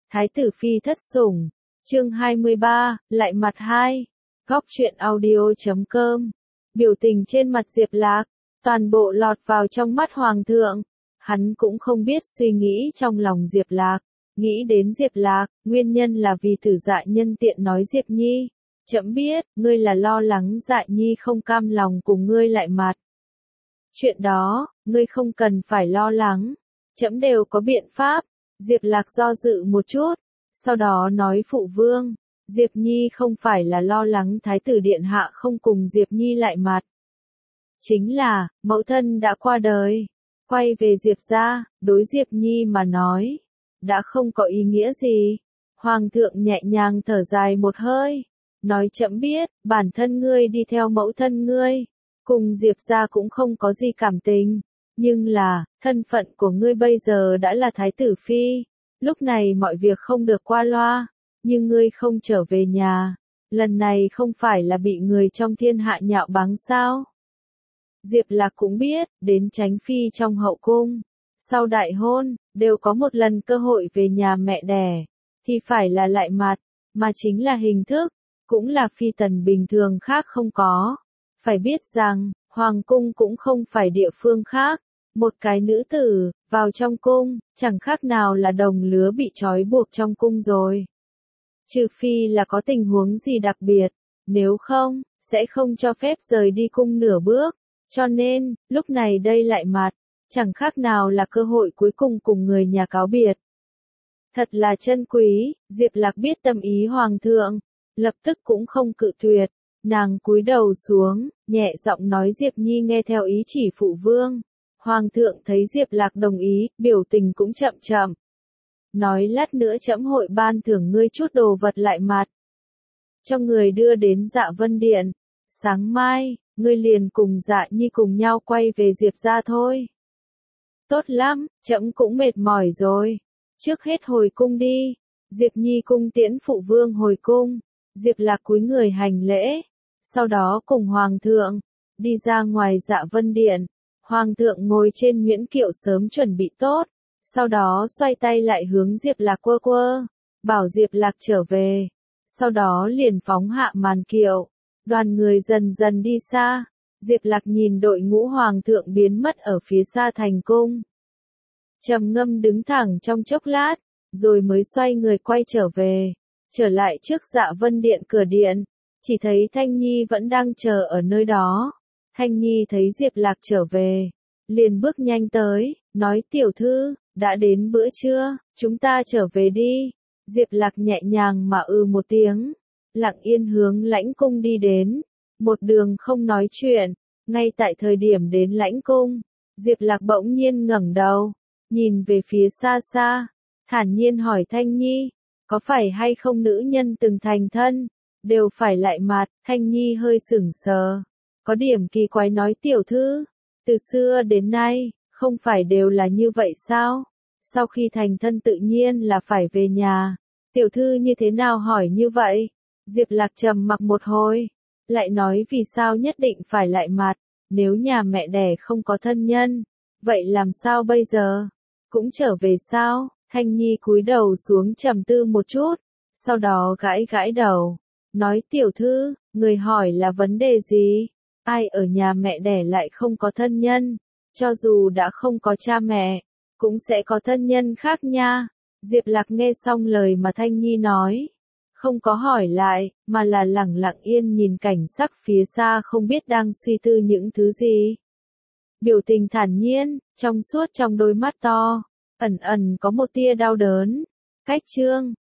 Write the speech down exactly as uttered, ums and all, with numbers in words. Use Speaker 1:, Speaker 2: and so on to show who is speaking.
Speaker 1: Thái tử phi thất sủng, chương hai mươi ba, lại mặt hai, góc truyện audio chấm com. Biểu tình trên mặt Diệp Lạc, toàn bộ lọt vào trong mắt Hoàng thượng. Hắn cũng không biết suy nghĩ trong lòng Diệp Lạc, nghĩ đến Diệp Lạc, nguyên nhân là vì Tử Dạ nhân tiện nói Diệp Nhi. Trẫm biết, ngươi là lo lắng Dạ Nhi không cam lòng cùng ngươi lại mặt. Chuyện đó, ngươi không cần phải lo lắng, trẫm đều có biện pháp. Diệp Lạc do dự một chút, sau đó nói phụ vương, Diệp Nhi không phải là lo lắng Thái tử Điện Hạ không cùng Diệp Nhi lại mặt. Chính là, mẫu thân đã qua đời, quay về Diệp gia, đối Diệp Nhi mà nói, đã không có ý nghĩa gì. Hoàng thượng nhẹ nhàng thở dài một hơi, nói trẫm biết, bản thân ngươi đi theo mẫu thân ngươi, cùng Diệp gia cũng không có gì cảm tình. Nhưng là, thân phận của ngươi bây giờ đã là thái tử phi, lúc này mọi việc không được qua loa, nhưng ngươi không trở về nhà, lần này không phải là bị người trong thiên hạ nhạo báng sao? Diệp Lạc cũng biết, đến tránh phi trong hậu cung, sau đại hôn, đều có một lần cơ hội về nhà mẹ đẻ, thì phải là lại mặt, mà chính là hình thức, cũng là phi tần bình thường khác không có. Phải biết rằng, hoàng cung cũng không phải địa phương khác. Một cái nữ tử, vào trong cung, chẳng khác nào là đồng lứa bị trói buộc trong cung rồi. Trừ phi là có tình huống gì đặc biệt, nếu không, sẽ không cho phép rời đi cung nửa bước. Cho nên, lúc này đây lại mặt, chẳng khác nào là cơ hội cuối cùng cùng người nhà cáo biệt. Thật là chân quý, Diệp Lạc biết tâm ý hoàng thượng, lập tức cũng không cự tuyệt, nàng cúi đầu xuống, nhẹ giọng nói Diệp Nhi nghe theo ý chỉ phụ vương. Hoàng thượng thấy Diệp Lạc đồng ý, biểu tình cũng chậm chậm. Nói lát nữa trẫm hội ban thưởng ngươi chút đồ vật lại mặt. Cho người đưa đến Dạ Vân Điện. Sáng mai, ngươi liền cùng Dạ Nhi cùng nhau quay về Diệp gia thôi. Tốt lắm, trẫm cũng mệt mỏi rồi. Trước hết hồi cung đi. Diệp Nhi cung tiễn phụ vương hồi cung. Diệp Lạc cúi người hành lễ. Sau đó cùng Hoàng thượng, đi ra ngoài Dạ Vân Điện. Hoàng thượng ngồi trên nhuyễn kiệu sớm chuẩn bị tốt, sau đó xoay tay lại hướng Diệp Lạc quơ quơ, bảo Diệp Lạc trở về, sau đó liền phóng hạ màn kiệu, đoàn người dần dần đi xa, Diệp Lạc nhìn đội ngũ hoàng thượng biến mất ở phía xa thành cung. Trầm ngâm đứng thẳng trong chốc lát, rồi mới xoay người quay trở về, trở lại trước Dạ Vân Điện cửa điện, chỉ thấy Thanh Nhi vẫn đang chờ ở nơi đó. Thanh Nhi thấy Diệp Lạc trở về, liền bước nhanh tới, nói tiểu thư, đã đến bữa trưa, chúng ta trở về đi. Diệp Lạc nhẹ nhàng mà ư một tiếng, lặng yên hướng lãnh cung đi đến, một đường không nói chuyện, ngay tại thời điểm đến lãnh cung, Diệp Lạc bỗng nhiên ngẩng đầu, nhìn về phía xa xa, thản nhiên hỏi Thanh Nhi, có phải hay không nữ nhân từng thành thân, đều phải lại mặt. Thanh Nhi hơi sững sờ. Có điểm kỳ quái nói tiểu thư, từ xưa đến nay, không phải đều là như vậy sao? Sau khi thành thân tự nhiên là phải về nhà. Tiểu thư như thế nào hỏi như vậy? Diệp Lạc trầm mặc một hồi, lại nói vì sao nhất định phải lại mặt, nếu nhà mẹ đẻ không có thân nhân, vậy làm sao bây giờ? Cũng trở về sao? Thanh Nhi cúi đầu xuống trầm tư một chút, sau đó gãi gãi đầu, nói tiểu thư, người hỏi là vấn đề gì? Ai ở nhà mẹ đẻ lại không có thân nhân, cho dù đã không có cha mẹ, cũng sẽ có thân nhân khác nha. Diệp Lạc nghe xong lời mà Thanh Nhi nói, không có hỏi lại, mà là lẳng lặng yên nhìn cảnh sắc phía xa không biết đang suy tư những thứ gì. Biểu tình thản nhiên, trong suốt trong đôi mắt to, ẩn ẩn có một tia đau đớn. Cách chương,